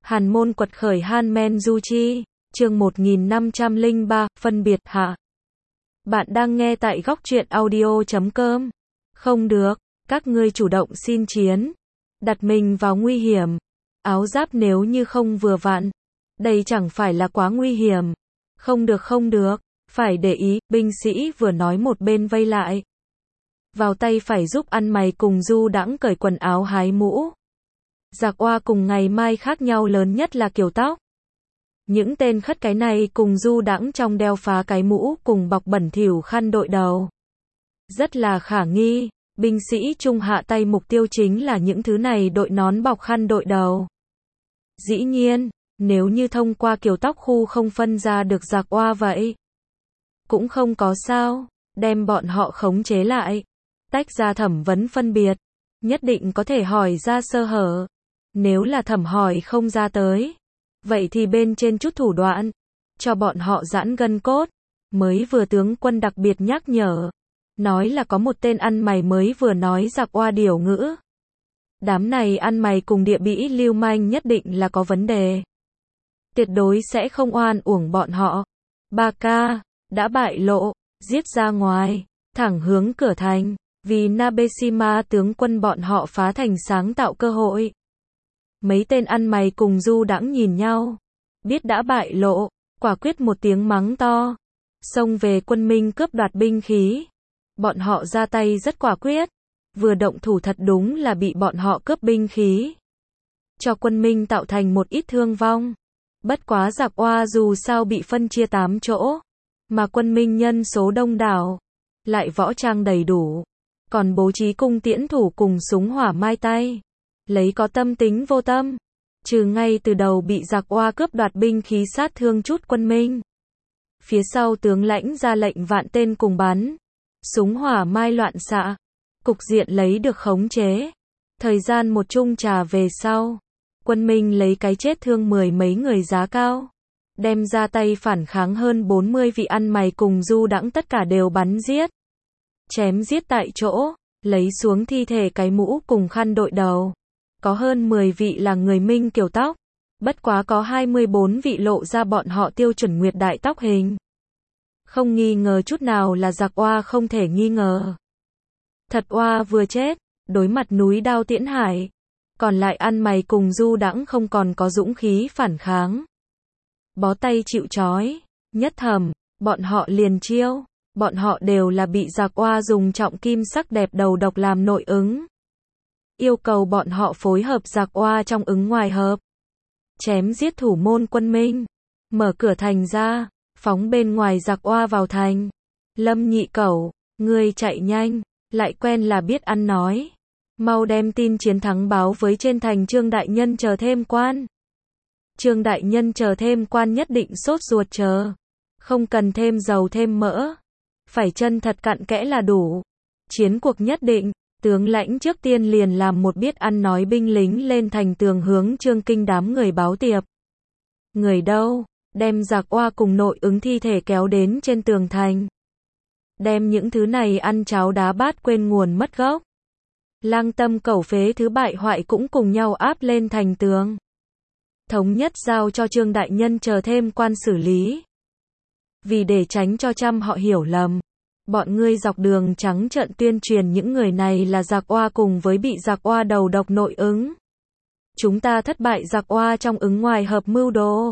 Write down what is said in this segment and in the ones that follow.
Hàn môn quật khởi Han Men Du Chi, chương 1503, phân biệt hạ. Bạn đang nghe tại góc truyện audio.com. Không được, các ngươi chủ động xin chiến, đặt mình vào nguy hiểm. Áo giáp nếu như không vừa vặn, đây chẳng phải là quá nguy hiểm. Không được, phải để ý, binh sĩ vừa nói một bên vây lại. Vào tay phải giúp ăn mày cùng Du Đãng cởi quần áo hái mũ. Giặc Oa cùng Ngày Mai khác nhau lớn nhất là kiểu tóc. Những tên khất cái này cùng Du Đãng trong đeo phá cái mũ cùng bọc bẩn thỉu khăn đội đầu. Rất là khả nghi, binh sĩ trung hạ tay mục tiêu chính là những thứ này đội nón bọc khăn đội đầu. Dĩ nhiên, nếu như thông qua kiểu tóc khu không phân ra được giặc Oa vậy, cũng không có sao, đem bọn họ khống chế lại, tách ra thẩm vấn phân biệt, nhất định có thể hỏi ra sơ hở. Nếu là thẩm hỏi không ra tới, vậy thì bên trên chút thủ đoạn, cho bọn họ giãn gân cốt. Mới vừa tướng quân đặc biệt nhắc nhở, nói là có một tên ăn mày mới vừa nói giặc Oa điều ngữ. Đám này ăn mày cùng địa bĩ lưu manh nhất định là có vấn đề. Tuyệt đối sẽ không oan uổng bọn họ. Ba ca, đã bại lộ, giết ra ngoài, thẳng hướng cửa thành, vì Nabeshima tướng quân bọn họ phá thành sáng tạo cơ hội. Mấy tên ăn mày cùng Du Đãng nhìn nhau, biết đã bại lộ, quả quyết một tiếng mắng to, xông về quân minh cướp đoạt binh khí. Bọn họ ra tay rất quả quyết, vừa động thủ thật đúng là bị bọn họ cướp binh khí, cho quân minh tạo thành một ít thương vong. Bất quá giặc Oa dù sao bị phân chia 8 chỗ, mà quân minh nhân số đông đảo, lại võ trang đầy đủ, còn bố trí cung tiễn thủ cùng súng hỏa mai tay. Lấy có tâm tính vô tâm, trừ ngay từ đầu bị giặc Oa cướp đoạt binh khí sát thương chút quân minh. Phía sau tướng lãnh ra lệnh vạn tên cùng bắn, súng hỏa mai loạn xạ, cục diện lấy được khống chế. Thời gian một chung trà về sau, quân minh lấy cái chết thương 10 mấy người giá cao, đem ra tay phản kháng hơn 40 vị ăn mày cùng Du Đãng tất cả đều bắn giết. Chém giết tại chỗ, lấy xuống thi thể cái mũ cùng khăn đội đầu. Có hơn 10 vị là người Minh kiểu tóc, bất quá có 24 vị lộ ra bọn họ tiêu chuẩn Nguyệt Đại tóc hình. Không nghi ngờ chút nào là giặc Oa không thể nghi ngờ. Thật Oa vừa chết, đối mặt núi đao tiễn hải, còn lại ăn mày cùng Du Đãng không còn có dũng khí phản kháng. Bó tay chịu trói, nhất thẩm, bọn họ liền chiêu, bọn họ đều là bị giặc Oa dùng trọng kim sắc đẹp đầu độc làm nội ứng. Yêu cầu bọn họ phối hợp giặc Oa trong ứng ngoài hợp, chém giết thủ môn quân minh, mở cửa thành ra, phóng bên ngoài giặc Oa vào thành. Lâm Nhị Cẩu, ngươi chạy nhanh, lại quen là biết ăn nói, mau đem tin chiến thắng báo với trên thành Trương đại nhân chờ thêm quan. Trương đại nhân chờ thêm quan nhất định sốt ruột chờ, không cần thêm dầu thêm mỡ, phải chân thật cặn kẽ là đủ. Chiến cuộc nhất định. Tướng lãnh trước tiên liền làm một biết ăn nói binh lính lên thành tường hướng Trương Kinh đám người báo tiệp. Người đâu? Đem giặc Oa cùng nội ứng thi thể kéo đến trên tường thành. Đem những thứ này ăn cháo đá bát quên nguồn mất gốc. Lang Tâm Cẩu phế thứ bại hoại cũng cùng nhau áp lên thành tường. Thống nhất giao cho Trương đại nhân chờ thêm quan xử lý. Vì để tránh cho trăm họ hiểu lầm, bọn ngươi dọc đường trắng trợn tuyên truyền những người này là giặc Oa cùng với bị giặc Oa đầu độc nội ứng. Chúng ta thất bại giặc Oa trong ứng ngoài hợp mưu đồ,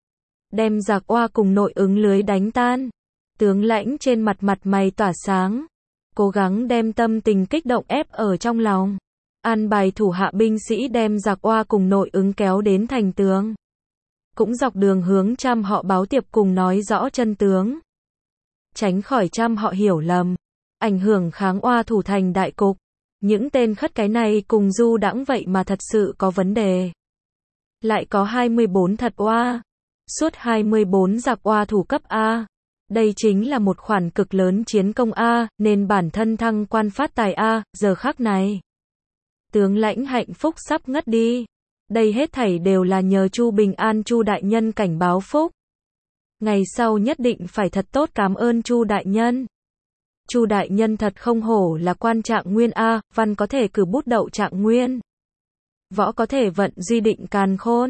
đem giặc Oa cùng nội ứng lưới đánh tan. Tướng lãnh trên mặt mày tỏa sáng, cố gắng đem tâm tình kích động ép ở trong lòng, an bài thủ hạ binh sĩ đem giặc Oa cùng nội ứng kéo đến thành tường. Cũng dọc đường hướng trăm họ báo tiệp cùng nói rõ chân tướng, tránh khỏi trăm họ hiểu lầm, ảnh hưởng kháng Oa thủ thành đại cục. Những tên khất cái này cùng Du Đãng vậy mà thật sự có vấn đề. Lại có 24 thật Oa, suốt 24 giặc Oa thủ cấp A. Đây chính là một khoản cực lớn chiến công A, nên bản thân thăng quan phát tài A, giờ khắc này. Tướng lãnh hạnh phúc sắp ngất đi. Đây hết thảy đều là nhờ Chu Bình An Chu đại nhân cảnh báo phúc. Ngày sau nhất định phải thật tốt cảm ơn Chu đại nhân. Chu đại nhân thật không hổ là quan trạng nguyên A, văn có thể cử bút đậu trạng nguyên, võ có thể vận duy định càn khôn.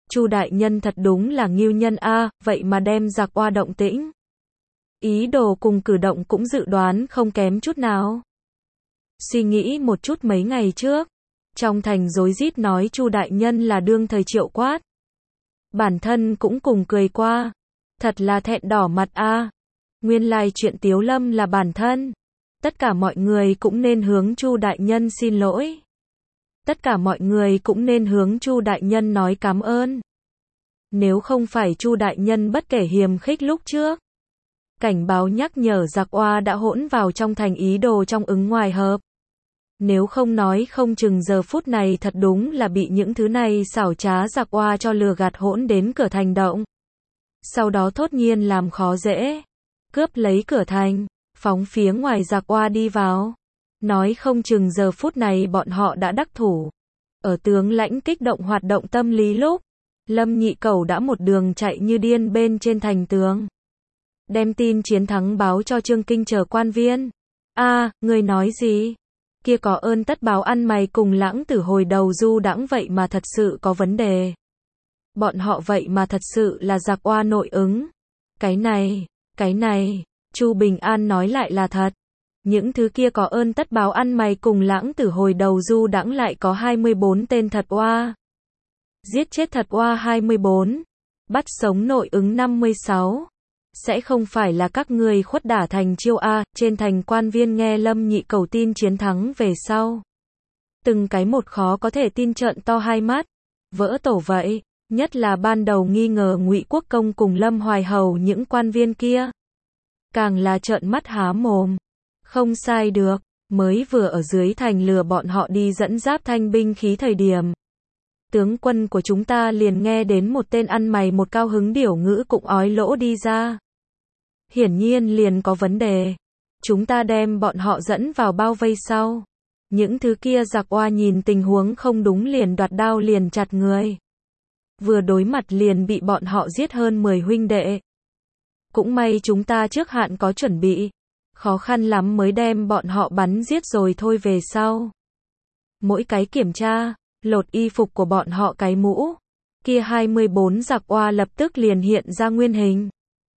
Chu đại nhân thật đúng là ngưu nhân a, vậy mà đem giặc oa động tĩnh. Ý đồ cùng cử động cũng dự đoán không kém chút nào. Suy nghĩ một chút mấy ngày trước, trong thành rối rít nói Chu đại nhân là đương thời Triệu Quát. Bản thân cũng cùng cười qua, thật là thẹn đỏ mặt a. Nguyên lai chuyện Tiếu Lâm là bản thân. Tất cả mọi người cũng nên hướng Chu đại nhân xin lỗi. Tất cả mọi người cũng nên hướng Chu đại nhân nói cảm ơn. Nếu không phải Chu đại nhân bất kể hiềm khích lúc trước, cảnh báo nhắc nhở giặc oa đã hỗn vào trong thành ý đồ trong ứng ngoài hợp. Nếu không nói không chừng giờ phút này thật đúng là bị những thứ này xảo trá giặc oa cho lừa gạt hỗn đến cửa thành động. Sau đó thốt nhiên làm khó dễ, cướp lấy cửa thành, phóng phía ngoài giặc oa đi vào. Nói không chừng giờ phút này bọn họ đã đắc thủ. Ở tướng lãnh kích động hoạt động tâm lý lúc, Lâm Nhị Cẩu đã một đường chạy như điên bên trên thành tường. Đem tin chiến thắng báo cho Trương Kinh chờ quan viên. Người nói gì? Kia có ơn tất báo ăn mày cùng Lãng Tử hồi đầu du đãng vậy mà thật sự có vấn đề. Bọn họ vậy mà thật sự là giặc oa nội ứng. Cái này, Chu Bình An nói lại là thật. Những thứ kia có ơn tất báo ăn mày cùng Lãng Tử hồi đầu du đãng lại có 24 tên thật oa. Giết chết thật oa 24, bắt sống nội ứng 56. Sẽ không phải là các ngươi khuất đả thành chiêu a. Trên thành quan viên nghe Lâm Nhị Cẩu tin chiến thắng về sau. Từng cái một khó có thể tin trợn to hai mắt. Vỡ tổ vậy, nhất là ban đầu nghi ngờ Ngụy Quốc Công cùng Lâm Hoài Hầu những quan viên kia. Càng là trợn mắt há mồm. Không sai được, mới vừa ở dưới thành lừa bọn họ đi dẫn giáp thanh binh khí thời điểm. Tướng quân của chúng ta liền nghe đến một tên ăn mày một cao hứng điểu ngữ cũng ói lỗ đi ra. Hiển nhiên liền có vấn đề. Chúng ta đem bọn họ dẫn vào bao vây sau. Những thứ kia giặc oa nhìn tình huống không đúng liền đoạt đao liền chặt người. Vừa đối mặt liền bị bọn họ giết hơn 10 huynh đệ. Cũng may chúng ta trước hạn có chuẩn bị. Khó khăn lắm mới đem bọn họ bắn giết rồi thôi về sau. Mỗi cái kiểm tra, lột y phục của bọn họ cái mũ. Kia 24 giặc oa lập tức liền hiện ra nguyên hình.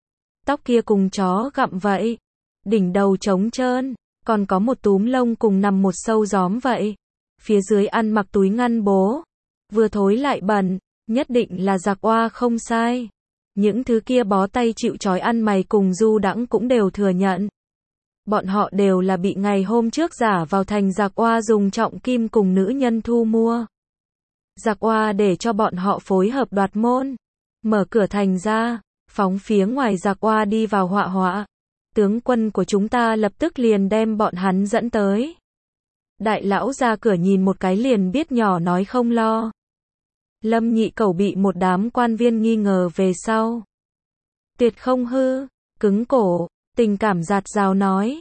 Tóc kia cùng chó gặm vậy. Đỉnh đầu trống trơn, còn có một túm lông cùng nằm một sâu gióm vậy. Phía dưới ăn mặc túi ngăn bố. Vừa thối lại bẩn, nhất định là giặc oa không sai. Những thứ kia bó tay chịu trói ăn mày cùng du đãng cũng đều thừa nhận. Bọn họ đều là bị ngày hôm trước giả vào thành giặc oa dùng trọng kim cùng nữ nhân thu mua. Giặc oa để cho bọn họ phối hợp đoạt môn. Mở cửa thành ra, phóng phía ngoài giặc oa đi vào họa họa. Tướng quân của chúng ta lập tức liền đem bọn hắn dẫn tới. Đại lão ra cửa nhìn một cái liền biết nhỏ nói không lo. Lâm Nhị Cẩu bị một đám quan viên nghi ngờ về sau. Tuyệt không hư, cứng cổ, tình cảm dạt dào nói.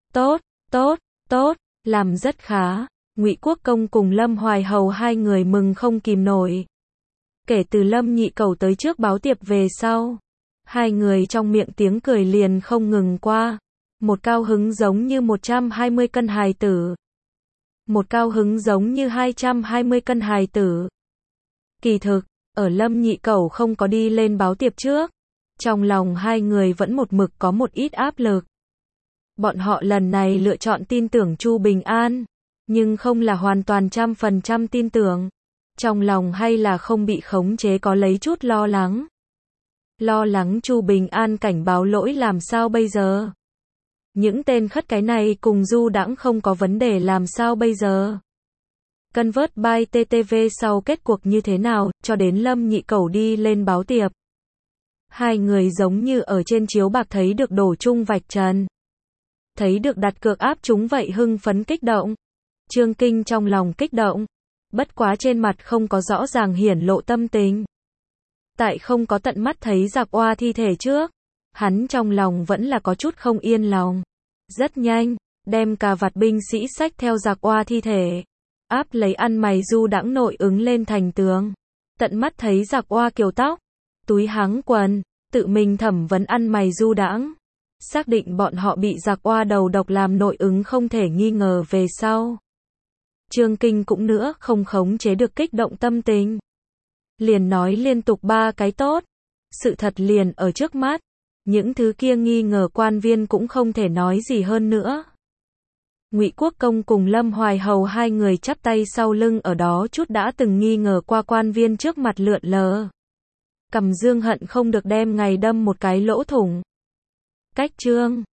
Tốt, làm rất khá. Ngụy Quốc Công cùng Lâm Hoài Hầu hai người mừng không kìm nổi. Kể từ Lâm Nhị Cẩu tới trước báo tiệp về sau, hai người trong miệng tiếng cười liền không ngừng qua. Một cao hứng giống như 120 cân hài tử. Một cao hứng giống như 220 cân hài tử. Kỳ thực, ở Lâm Nhị Cẩu không có đi lên báo tiệp trước, trong lòng hai người vẫn một mực có một ít áp lực. Bọn họ lần này lựa chọn tin tưởng Chu Bình An, nhưng không là hoàn toàn 100% tin tưởng. Trong lòng hay là không bị khống chế có lấy chút lo lắng. Lo lắng Chu Bình An cảnh báo lỗi làm sao bây giờ? Những tên khất cái này cùng du đãng không có vấn đề làm sao bây giờ? Convert by TTV sau kết cuộc như thế nào, cho đến Lâm Nhị Cẩu đi lên báo tiệp. Hai người giống như ở trên chiếu bạc thấy được đổ chung vạch trần. Thấy được đặt cược áp chúng vậy hưng phấn kích động. Trương Kinh trong lòng kích động. Bất quá trên mặt không có rõ ràng hiển lộ tâm tình. Tại không có tận mắt thấy giặc oa thi thể trước, hắn trong lòng vẫn là có chút không yên lòng. Rất nhanh, đem cà vạt binh sĩ xách theo giặc oa thi thể. Áp lấy ăn mày du đãng nội ứng lên thành tường. Tận mắt thấy giặc oa kiều tóc, túi háng quần, tự mình thẩm vấn ăn mày du đãng. Xác định bọn họ bị giặc oa đầu độc làm nội ứng không thể nghi ngờ về sau. Trương Kinh cũng nữa không khống chế được kích động tâm tình. liền nói liên tục 3 cái tốt. Sự thật liền ở trước mắt. Những thứ kia nghi ngờ quan viên cũng không thể nói gì hơn nữa. Ngụy Quốc Công cùng Lâm Hoài Hầu hai người chắp tay sau lưng ở đó chút đã từng nghi ngờ qua quan viên trước mặt lượn lờ. Cầm Dương hận không được đem ngày đâm một cái lỗ thủng. Cách chương